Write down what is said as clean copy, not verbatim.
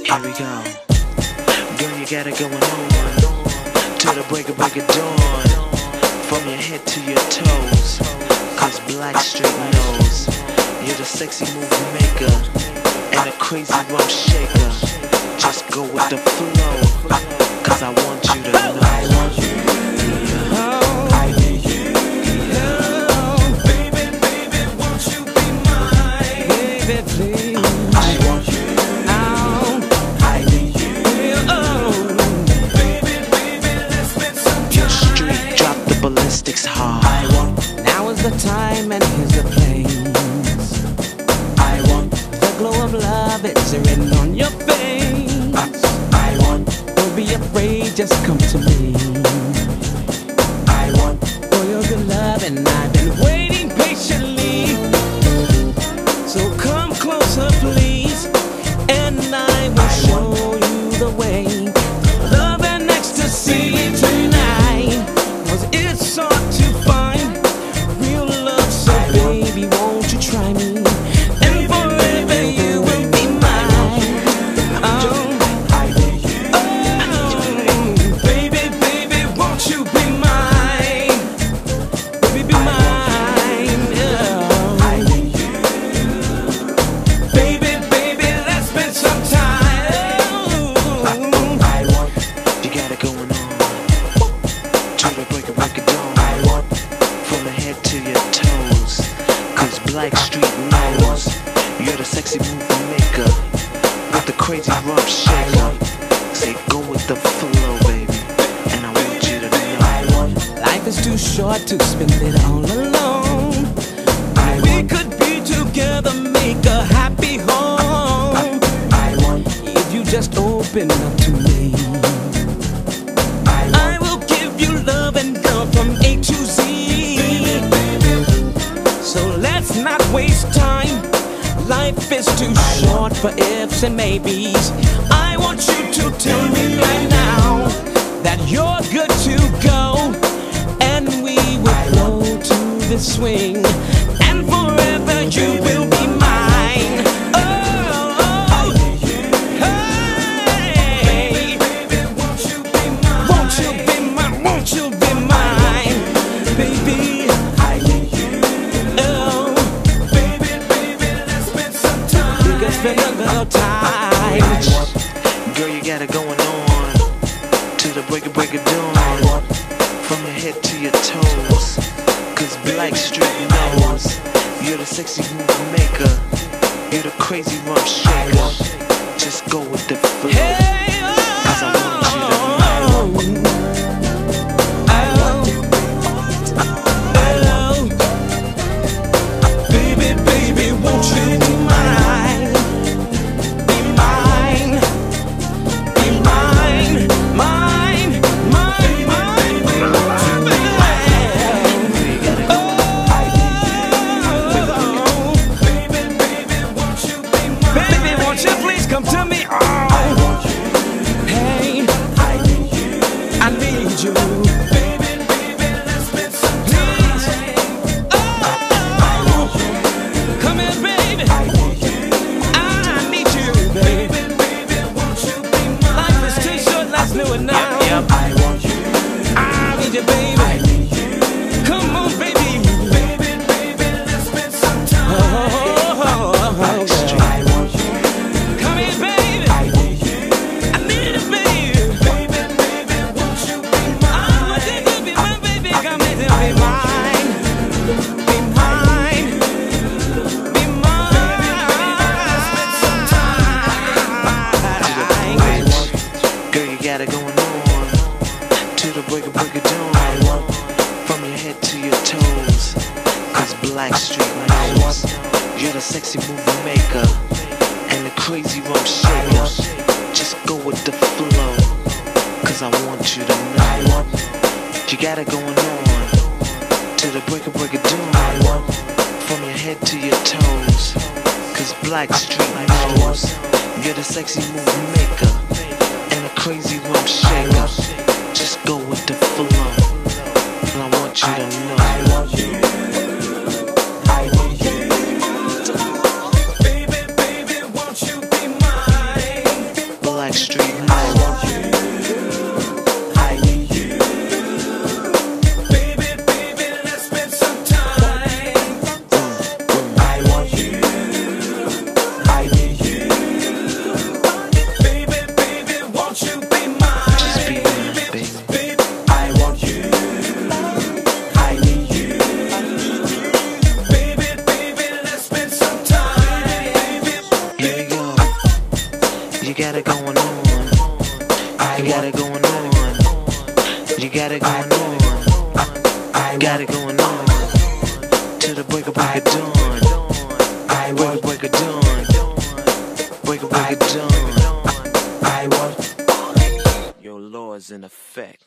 Here we go. Girl, you got it going on till the break of dawn. From your head to your toes, cause Blackstreet knows you're the sexy move maker and a crazy rump shaker. Just go with the flow, cause I want you to know. I want you. I need you. Oh, baby, baby, won't you be mine? Baby, please. I want you. Oh, I need you. Oh, baby, baby, let's spend some time. Your street, drop the ballistics hard. I want. Now is the time and here's the place. I want. The glow of love is written on your face. I want. Don't be afraid, just come to me. I want. For your good love and I've been waiting patiently. So come closer please, and I will show you the way. Love and ecstasy tonight, cause it's hard to find real love, so baby won't you try me, and forever you will be mine. Oh, baby, baby, won't you be mine? Baby, be mine. Oh, I need you. Baby, baby, let's spend some time. I want. You got it going on till the break of dawn. I want. From the head to your toes, cause Blackstreet knows you're the sexy move maker with the crazy rump shaker. Say go with the flow, baby, and I want you to know. Life is too short to spend it all alone. We could be together, make a happy home. If you just open up to me, I will give you love and girl from A to Z. So let's not waste time. Life is too short for ifs and maybes. I want you to tell me right now that you're good to go, and we will flow to the swing, and forever you will be mine. Oh, hey, won't you be mine? Won't you be mine? Won't you be mine, baby? I need you. Oh, baby, baby, let's spend some time. We can spend a little time. Girl, you got it going on till the break of dawn. From your head to your toes, cause Blackstreet knows you're the sexy move maker, you're the crazy rump shaker. Just go with the flow, cause I want you to know. Baby, baby, won't you be mine? Be mine, be mine, mine, mine, mine. Baby, won't you please come to me? Oh, hey, I need you. Baby, baby, let's spend some time. Oh, come here, baby. I need you, baby. Won't you be mine? Life is too short, let's do it now. Yep. I want you. I need you, baby. I need you. Come on, baby. Baby, let's spend some time. I want you. Come here, baby. I need you. I need you, baby. Baby, won't you be mine? I want you to be my baby. Come here, be mine. Be mine. Be mine. Let's spend some time. Girl, you got it going on till the break of dawn. From your head to your toes, cause Blackstreet knows you're the sexy move maker and the crazy rump shaker. Just go with the flow, cause I want you to know. You got it going on till the break of dawn. From your head to your toes, cause Blackstreet knows you're the sexy move maker and a crazy rump shaker. Just go with the flow, and I want you to know. I want you. I need you. Baby, baby, won't you be mine? got it going on till the break of dawn. I want Break of dawn. Break of dawn. I want Your law is in effect.